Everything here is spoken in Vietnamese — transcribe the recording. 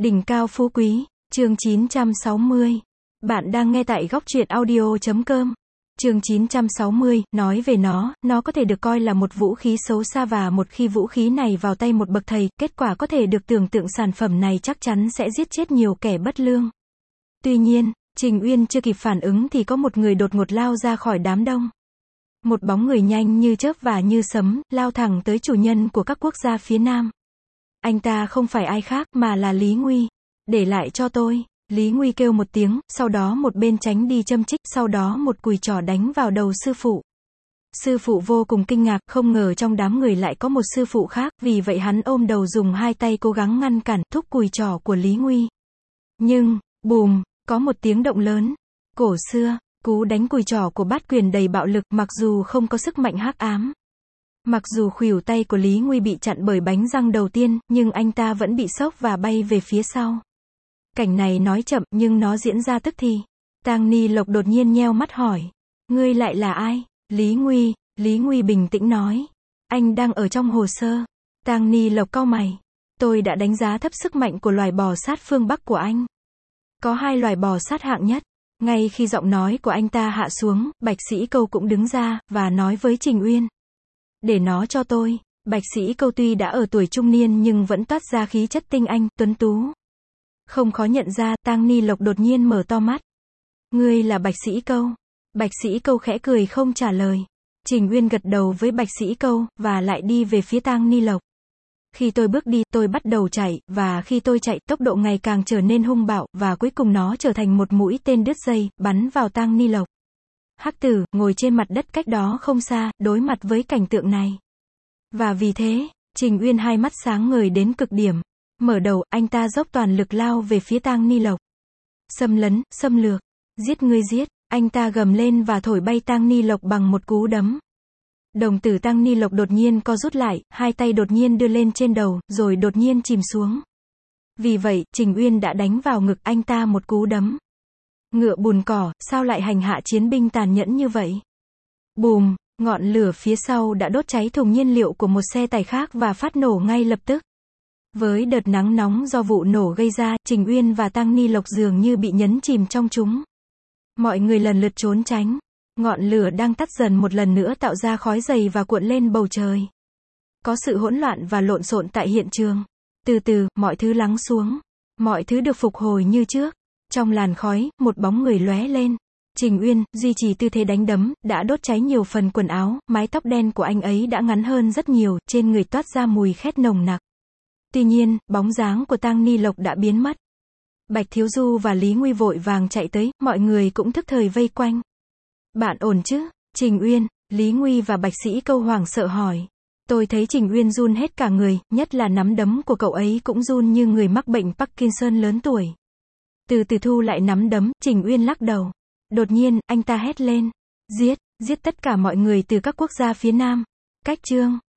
Đỉnh cao phú quý, chương 960. Bạn đang nghe tại góc truyện audio.com. Chương 960, nói về nó có thể được coi là một vũ khí xấu xa và một khi vũ khí này vào tay một bậc thầy, kết quả có thể được tưởng tượng sản phẩm này chắc chắn sẽ giết chết nhiều kẻ bất lương. Tuy nhiên, Trình Uyên chưa kịp phản ứng thì có một người đột ngột lao ra khỏi đám đông. Một bóng người nhanh như chớp và như sấm, lao thẳng tới chủ nhân của các quốc gia phía Nam. Anh ta không phải ai khác mà là Lý Nguy. Để lại cho tôi. Lý Nguy kêu một tiếng, sau đó một bên tránh đi châm chích, sau đó một cùi chỏ đánh vào đầu sư phụ. Sư phụ vô cùng kinh ngạc, không ngờ trong đám người lại có một sư phụ khác, vì vậy hắn ôm đầu dùng hai tay cố gắng ngăn cản, thúc cùi chỏ của Lý Nguy. Nhưng, bùm, có một tiếng động lớn. Cổ xưa, cú đánh cùi chỏ của Bát Quyền đầy bạo lực, mặc dù không có sức mạnh hắc ám. Mặc dù khuỷu tay của Lý Nguy bị chặn bởi bánh răng đầu tiên, nhưng anh ta vẫn bị sốc và bay về phía sau. Cảnh này nói chậm, nhưng nó diễn ra tức thì. Tang Ni Lộc đột nhiên nheo mắt hỏi. Ngươi lại là ai? Lý Nguy bình tĩnh nói. Anh đang ở trong hồ sơ. Tang Ni Lộc cau mày. Tôi đã đánh giá thấp sức mạnh của loài bò sát phương Bắc của anh. Có hai loài bò sát hạng nhất. Ngay khi giọng nói của anh ta hạ xuống, Bạch Sĩ Câu cũng đứng ra, và nói với Trình Uyên. Để nó cho tôi. Bạch Sĩ Câu tuy đã ở tuổi trung niên nhưng vẫn toát ra khí chất tinh anh, tuấn tú. Không khó nhận ra, Tang Ni Lộc đột nhiên mở to mắt. Ngươi là Bạch Sĩ Câu. Bạch Sĩ Câu khẽ cười không trả lời. Trình Uyên gật đầu với Bạch Sĩ Câu, và lại đi về phía Tang Ni Lộc. Khi tôi bước đi, tôi bắt đầu chạy, và khi tôi chạy, tốc độ ngày càng trở nên hung bạo, và cuối cùng nó trở thành một mũi tên đứt dây, bắn vào Tang Ni Lộc. Hắc Tử, ngồi trên mặt đất cách đó không xa, đối mặt với cảnh tượng này. Và vì thế, Trình Uyên hai mắt sáng ngời đến cực điểm. Mở đầu, anh ta dốc toàn lực lao về phía Tang Ni Lộc. Xâm lấn, xâm lược. Giết ngươi giết. Anh ta gầm lên và thổi bay Tang Ni Lộc bằng một cú đấm. Đồng tử Tang Ni Lộc đột nhiên co rút lại, hai tay đột nhiên đưa lên trên đầu, rồi đột nhiên chìm xuống. Vì vậy, Trình Uyên đã đánh vào ngực anh ta một cú đấm. Ngựa bùn cỏ, sao lại hành hạ chiến binh tàn nhẫn như vậy? Bùm, ngọn lửa phía sau đã đốt cháy thùng nhiên liệu của một xe tải khác và phát nổ ngay lập tức. Với đợt nắng nóng do vụ nổ gây ra, Trình Uyên và Tang Ni Lộc dường như bị nhấn chìm trong chúng. Mọi người lần lượt trốn tránh. Ngọn lửa đang tắt dần một lần nữa tạo ra khói dày và cuộn lên bầu trời. Có sự hỗn loạn và lộn xộn tại hiện trường. Từ từ, mọi thứ lắng xuống. Mọi thứ được phục hồi như trước. Trong làn khói, một bóng người lóe lên. Trình Uyên, duy trì tư thế đánh đấm, đã đốt cháy nhiều phần quần áo, mái tóc đen của anh ấy đã ngắn hơn rất nhiều, trên người toát ra mùi khét nồng nặc. Tuy nhiên, bóng dáng của Tang Ni Lộc đã biến mất. Bạch Thiếu Du và Lý Nguy vội vàng chạy tới, mọi người cũng thức thời vây quanh. Bạn ổn chứ? Trình Uyên, Lý Nguy và Bạch Sĩ Câu hoảng sợ hỏi. Tôi thấy Trình Uyên run hết cả người, nhất là nắm đấm của cậu ấy cũng run như người mắc bệnh Parkinson lớn tuổi. Từ từ thu lại nắm đấm, Trình Uyên lắc đầu. Đột nhiên, anh ta hét lên. Giết tất cả mọi người từ các quốc gia phía Nam. Cách chương.